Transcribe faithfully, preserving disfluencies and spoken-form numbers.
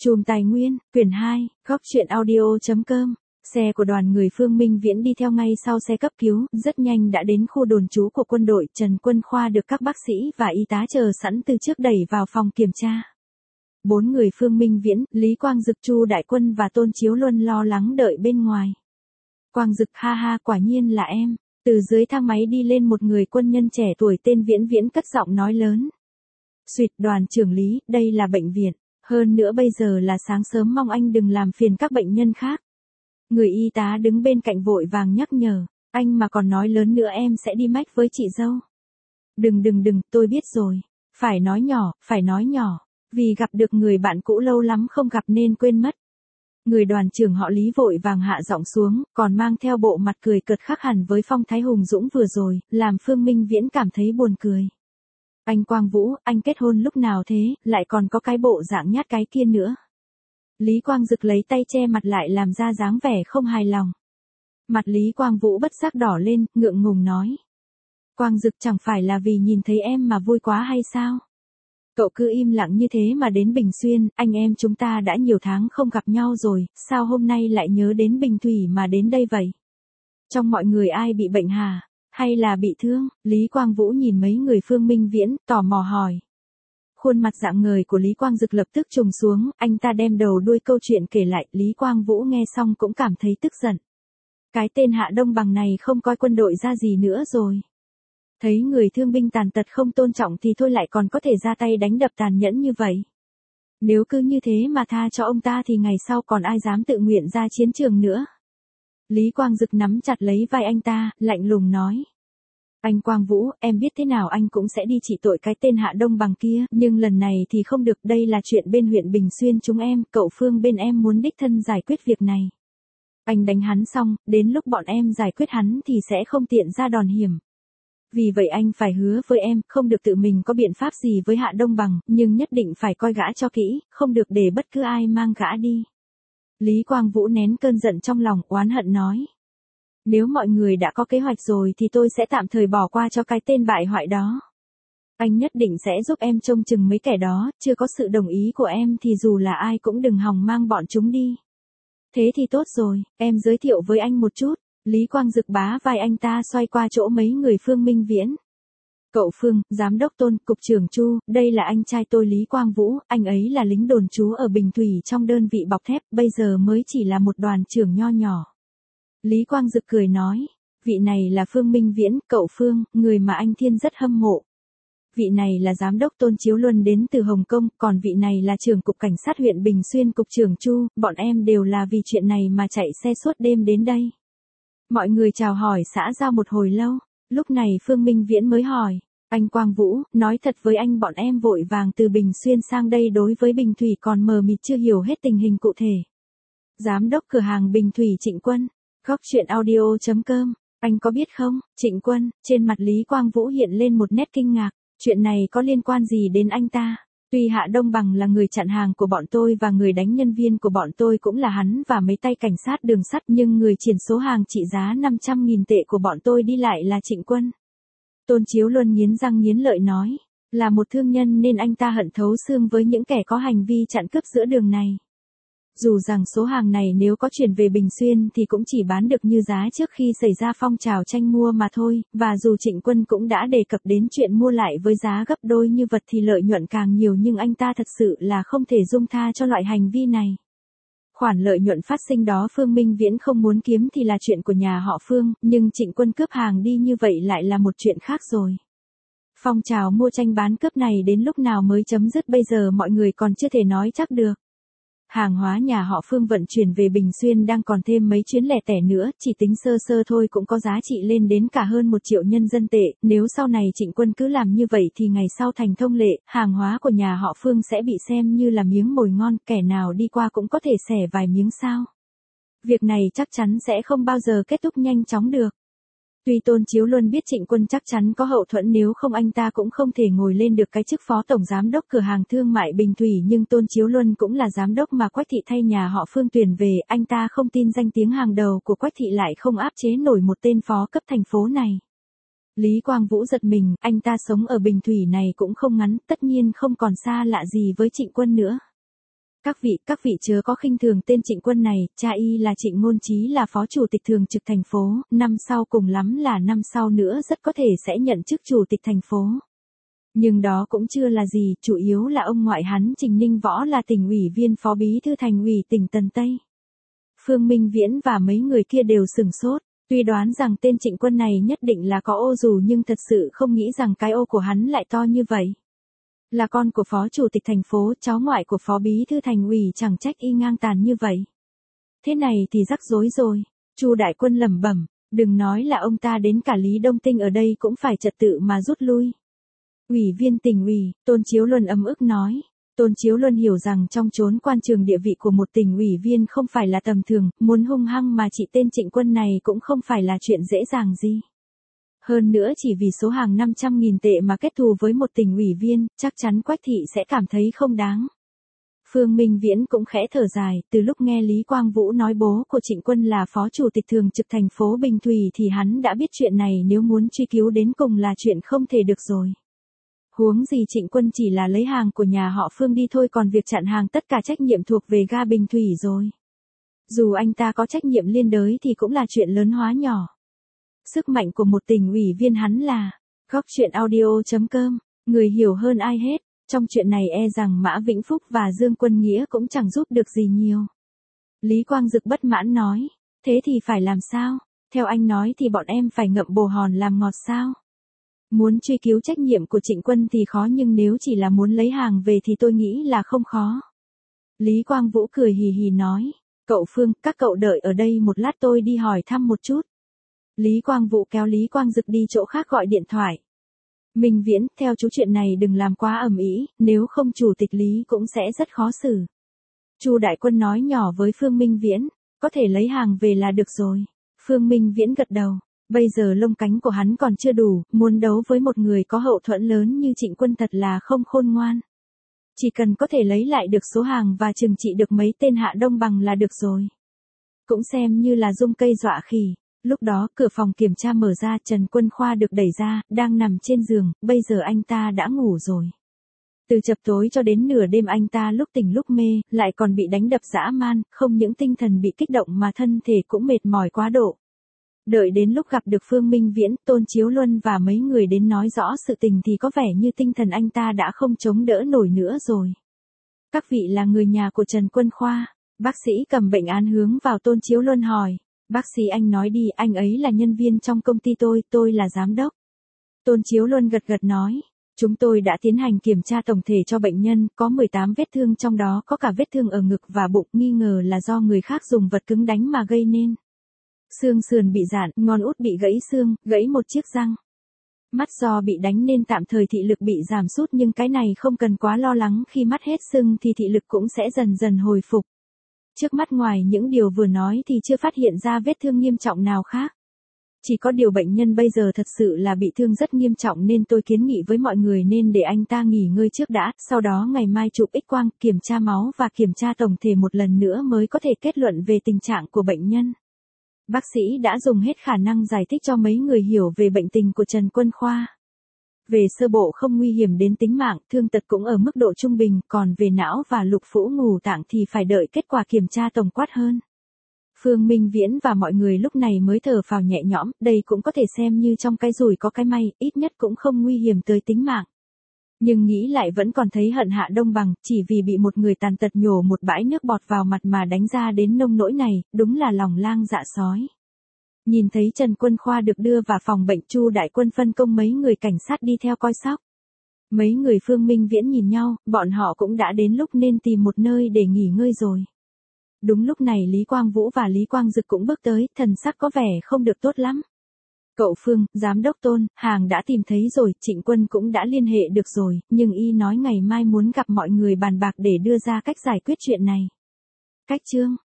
Chùm Tài Nguyên, quyển hai, góc truyện audio chấm com. Xe của đoàn người Phương Minh Viễn đi theo ngay sau xe cấp cứu, rất nhanh đã đến khu đồn trú của quân đội. Trần Quân Khoa được các bác sĩ và y tá chờ sẵn từ trước đẩy vào phòng kiểm tra. Bốn người Phương Minh Viễn, Lý Quang Dực, Chu Đại Quân và Tôn Chiếu Luân lo lắng đợi bên ngoài. Quang Dực: ha ha, quả nhiên là em. Từ dưới thang máy đi lên một người quân nhân trẻ tuổi tên Viễn Viễn cất giọng nói lớn. Xuyệt, đoàn trưởng Lý, đây là bệnh viện. Hơn nữa bây giờ là sáng sớm, mong anh đừng làm phiền các bệnh nhân khác. Người y tá đứng bên cạnh vội vàng nhắc nhở. Anh mà còn nói lớn nữa em sẽ đi mách với chị dâu. Đừng đừng đừng, tôi biết rồi. Phải nói nhỏ, phải nói nhỏ. Vì gặp được người bạn cũ lâu lắm không gặp nên quên mất. Người đoàn trưởng họ Lý vội vàng hạ giọng xuống, còn mang theo bộ mặt cười cợt khác hẳn với phong thái hùng dũng vừa rồi, làm Phương Minh Viễn cảm thấy buồn cười. Anh Quang Vũ, anh kết hôn lúc nào thế, lại còn có cái bộ dạng nhát cái kia nữa. Lý Quang Dực lấy tay che mặt lại làm ra dáng vẻ không hài lòng. Mặt Lý Quang Vũ bất giác đỏ lên, ngượng ngùng nói. Quang Dực, chẳng phải là vì nhìn thấy em mà vui quá hay sao? Cậu cứ im lặng như thế mà đến Bình Xuyên, anh em chúng ta đã nhiều tháng không gặp nhau rồi, sao hôm nay lại nhớ đến Bình Thủy mà đến đây vậy? Trong mọi người ai bị bệnh hả? Hay là bị thương? Lý Quang Vũ nhìn mấy người Phương Minh Viễn, tò mò hỏi. Khuôn mặt rạng ngời của Lý Quang Dực lập tức trùng xuống, anh ta đem đầu đuôi câu chuyện kể lại. Lý Quang Vũ nghe xong cũng cảm thấy tức giận. Cái tên Hạ Đông Bằng này không coi quân đội ra gì nữa rồi. Thấy người thương binh tàn tật không tôn trọng thì thôi, lại còn có thể ra tay đánh đập tàn nhẫn như vậy. Nếu cứ như thế mà tha cho ông ta thì ngày sau còn ai dám tự nguyện ra chiến trường nữa. Lý Quang Dực nắm chặt lấy vai anh ta, lạnh lùng nói. Anh Quang Vũ, em biết thế nào anh cũng sẽ đi trị tội cái tên Hạ Đông Bằng kia, nhưng lần này thì không được, đây là chuyện bên huyện Bình Xuyên chúng em, cậu Phương bên em muốn đích thân giải quyết việc này. Anh đánh hắn xong, đến lúc bọn em giải quyết hắn thì sẽ không tiện ra đòn hiểm. Vì vậy anh phải hứa với em, không được tự mình có biện pháp gì với Hạ Đông Bằng, nhưng nhất định phải coi gã cho kỹ, không được để bất cứ ai mang gã đi. Lý Quang Vũ nén cơn giận trong lòng, oán hận nói. Nếu mọi người đã có kế hoạch rồi thì tôi sẽ tạm thời bỏ qua cho cái tên bại hoại đó. Anh nhất định sẽ giúp em trông chừng mấy kẻ đó, chưa có sự đồng ý của em thì dù là ai cũng đừng hòng mang bọn chúng đi. Thế thì tốt rồi, em giới thiệu với anh một chút. Lý Quang Dực bá vai anh ta xoay qua chỗ mấy người Phương Minh Viễn. Cậu Phương, Giám đốc Tôn, Cục trưởng Chu, đây là anh trai tôi Lý Quang Vũ, anh ấy là lính đồn trú ở Bình Thủy trong đơn vị bọc thép, bây giờ mới chỉ là một đoàn trưởng nho nhỏ. Lý Quang Dực cười nói, vị này là Phương Minh Viễn, cậu Phương, người mà anh Thiên rất hâm mộ. Vị này là Giám đốc Tôn Chiếu Luân đến từ Hồng Kông, còn vị này là trưởng Cục Cảnh sát huyện Bình Xuyên, Cục trưởng Chu, bọn em đều là vì chuyện này mà chạy xe suốt đêm đến đây. Mọi người chào hỏi xã giao một hồi lâu, lúc này Phương Minh Viễn mới hỏi, anh Quang Vũ, nói thật với anh, bọn em vội vàng từ Bình Xuyên sang đây đối với Bình Thủy còn mờ mịt chưa hiểu hết tình hình cụ thể. Giám đốc cửa hàng Bình Thủy Trịnh Quân, góc truyện audio chấm com, anh có biết không, Trịnh Quân, trên mặt Lý Quang Vũ hiện lên một nét kinh ngạc, chuyện này có liên quan gì đến anh ta? Tuy Hạ Đông Bằng là người chặn hàng của bọn tôi và người đánh nhân viên của bọn tôi cũng là hắn và mấy tay cảnh sát đường sắt, nhưng người chuyển số hàng trị giá năm trăm nghìn tệ của bọn tôi đi lại là Trịnh Quân. Tôn Chiếu Luân nghiến răng nghiến lợi nói, là một thương nhân nên anh ta hận thấu xương với những kẻ có hành vi chặn cướp giữa đường này. Dù rằng số hàng này nếu có chuyển về Bình Xuyên thì cũng chỉ bán được như giá trước khi xảy ra phong trào tranh mua mà thôi, và dù Trịnh Quân cũng đã đề cập đến chuyện mua lại với giá gấp đôi như vật thì lợi nhuận càng nhiều, nhưng anh ta thật sự là không thể dung tha cho loại hành vi này. Khoản lợi nhuận phát sinh đó Phương Minh Viễn không muốn kiếm thì là chuyện của nhà họ Phương, nhưng Trịnh Quân cướp hàng đi như vậy lại là một chuyện khác rồi. Phong trào mua tranh bán cướp này đến lúc nào mới chấm dứt bây giờ mọi người còn chưa thể nói chắc được. Hàng hóa nhà họ Phương vận chuyển về Bình Xuyên đang còn thêm mấy chuyến lẻ tẻ nữa, chỉ tính sơ sơ thôi cũng có giá trị lên đến cả hơn một triệu nhân dân tệ, nếu sau này Trịnh Quân cứ làm như vậy thì ngày sau thành thông lệ, hàng hóa của nhà họ Phương sẽ bị xem như là miếng mồi ngon, kẻ nào đi qua cũng có thể xẻ vài miếng sao. Việc này chắc chắn sẽ không bao giờ kết thúc nhanh chóng được. Tuy Tôn Chiếu Luân biết Trịnh Quân chắc chắn có hậu thuẫn, nếu không anh ta cũng không thể ngồi lên được cái chức phó tổng giám đốc cửa hàng thương mại Bình Thủy, nhưng Tôn Chiếu Luân cũng là giám đốc mà Quách Thị thay nhà họ Phương tuyển về, anh ta không tin danh tiếng hàng đầu của Quách Thị lại không áp chế nổi một tên phó cấp thành phố này. Lý Quang Vũ giật mình, anh ta sống ở Bình Thủy này cũng không ngắn, tất nhiên không còn xa lạ gì với Trịnh Quân nữa. Các vị, các vị chớ có khinh thường tên Trịnh Quân này, cha y là Trịnh Ngôn Chí là phó chủ tịch thường trực thành phố, năm sau cùng lắm là năm sau nữa rất có thể sẽ nhận chức chủ tịch thành phố. Nhưng đó cũng chưa là gì, chủ yếu là ông ngoại hắn Trình Ninh Võ là tỉnh ủy viên phó bí thư thành ủy tỉnh Tần Tây. Phương Minh Viễn và mấy người kia đều sửng sốt, tuy đoán rằng tên Trịnh Quân này nhất định là có ô dù nhưng thật sự không nghĩ rằng cái ô của hắn lại to như vậy. Là con của phó chủ tịch thành phố, cháu ngoại của phó bí thư thành ủy chẳng trách y ngang tàn như vậy. Thế này thì rắc rối rồi, Chu Đại Quân lẩm bẩm, đừng nói là ông ta đến cả Lý Đông Tinh ở đây cũng phải trật tự mà rút lui. Ủy viên tỉnh ủy, Tôn Chiếu Luân ấm ức nói. Tôn Chiếu Luân hiểu rằng trong chốn quan trường địa vị của một tỉnh ủy viên không phải là tầm thường, muốn hung hăng mà trị tên Trịnh Quân này cũng không phải là chuyện dễ dàng gì. Hơn nữa chỉ vì số hàng năm trăm nghìn tệ mà kết thù với một tỉnh ủy viên, chắc chắn Quách thị sẽ cảm thấy không đáng. Phương Minh Viễn cũng khẽ thở dài, từ lúc nghe Lý Quang Vũ nói bố của Trịnh Quân là phó chủ tịch thường trực thành phố Bình Thủy thì hắn đã biết chuyện này nếu muốn truy cứu đến cùng là chuyện không thể được rồi. Huống gì Trịnh Quân chỉ là lấy hàng của nhà họ Phương đi thôi, còn việc chặn hàng tất cả trách nhiệm thuộc về ga Bình Thủy rồi. Dù anh ta có trách nhiệm liên đới thì cũng là chuyện lớn hóa nhỏ. Sức mạnh của một tỉnh ủy viên hắn là, góc truyện audio chấm com, người hiểu hơn ai hết, trong chuyện này e rằng Mã Vĩnh Phúc và Dương Quân Nghĩa cũng chẳng giúp được gì nhiều. Lý Quang Dực bất mãn nói, thế thì phải làm sao, theo anh nói thì bọn em phải ngậm bồ hòn làm ngọt sao? Muốn truy cứu trách nhiệm của Trịnh Quân thì khó nhưng nếu chỉ là muốn lấy hàng về thì tôi nghĩ là không khó. Lý Quang Vũ cười hì hì nói, cậu Phương, các cậu đợi ở đây một lát tôi đi hỏi thăm một chút. Lý Quang Vũ kéo Lý Quang Dực đi chỗ khác gọi điện thoại. Minh Viễn, theo chú chuyện này đừng làm quá ầm ĩ, nếu không chủ tịch Lý cũng sẽ rất khó xử. Chu Đại Quân nói nhỏ với Phương Minh Viễn, có thể lấy hàng về là được rồi. Phương Minh Viễn gật đầu, bây giờ lông cánh của hắn còn chưa đủ, muốn đấu với một người có hậu thuẫn lớn như Trịnh Quân thật là không khôn ngoan. Chỉ cần có thể lấy lại được số hàng và trừng trị được mấy tên hạ đông bằng là được rồi. Cũng xem như là dung cây dọa khỉ. Lúc đó, cửa phòng kiểm tra mở ra, Trần Quân Khoa được đẩy ra, đang nằm trên giường, bây giờ anh ta đã ngủ rồi. Từ chập tối cho đến nửa đêm anh ta lúc tỉnh lúc mê, lại còn bị đánh đập dã man, không những tinh thần bị kích động mà thân thể cũng mệt mỏi quá độ. Đợi đến lúc gặp được Phương Minh Viễn, Tôn Chiếu Luân và mấy người đến nói rõ sự tình thì có vẻ như tinh thần anh ta đã không chống đỡ nổi nữa rồi. Các vị là người nhà của Trần Quân Khoa, bác sĩ cầm bệnh án hướng vào Tôn Chiếu Luân hỏi. Bác sĩ anh nói đi, anh ấy là nhân viên trong công ty tôi, tôi là giám đốc. Tôn Chiếu Luân gật gật nói, chúng tôi đã tiến hành kiểm tra tổng thể cho bệnh nhân, có mười tám vết thương trong đó có cả vết thương ở ngực và bụng, nghi ngờ là do người khác dùng vật cứng đánh mà gây nên. Xương sườn bị rạn, ngón út bị gãy xương, gãy một chiếc răng. Mắt do bị đánh nên tạm thời thị lực bị giảm sút nhưng cái này không cần quá lo lắng, khi mắt hết sưng thì thị lực cũng sẽ dần dần hồi phục. Trước mắt ngoài những điều vừa nói thì chưa phát hiện ra vết thương nghiêm trọng nào khác. Chỉ có điều bệnh nhân bây giờ thật sự là bị thương rất nghiêm trọng nên tôi kiến nghị với mọi người nên để anh ta nghỉ ngơi trước đã, sau đó ngày mai chụp X-quang, kiểm tra máu và kiểm tra tổng thể một lần nữa mới có thể kết luận về tình trạng của bệnh nhân. Bác sĩ đã dùng hết khả năng giải thích cho mấy người hiểu về bệnh tình của Trần Quân Khoa. Về sơ bộ không nguy hiểm đến tính mạng, thương tật cũng ở mức độ trung bình, còn về não và lục phủ ngũ tạng thì phải đợi kết quả kiểm tra tổng quát hơn. Phương Minh Viễn và mọi người lúc này mới thở phào nhẹ nhõm, đây cũng có thể xem như trong cái rủi có cái may, ít nhất cũng không nguy hiểm tới tính mạng. Nhưng nghĩ lại vẫn còn thấy hận Hạ Đông Bằng, chỉ vì bị một người tàn tật nhổ một bãi nước bọt vào mặt mà đánh ra đến nông nỗi này, đúng là lòng lang dạ sói. Nhìn thấy Trần Quân Khoa được đưa vào phòng bệnh, Chu Đại Quân phân công mấy người cảnh sát đi theo coi sóc. Mấy người Phương Minh Viễn nhìn nhau, bọn họ cũng đã đến lúc nên tìm một nơi để nghỉ ngơi rồi. Đúng lúc này Lý Quang Vũ và Lý Quang Dực cũng bước tới, thần sắc có vẻ không được tốt lắm. Cậu Phương, giám đốc Tôn, hàng đã tìm thấy rồi, Trịnh Quân cũng đã liên hệ được rồi, nhưng y nói ngày mai muốn gặp mọi người bàn bạc để đưa ra cách giải quyết chuyện này. Cách chương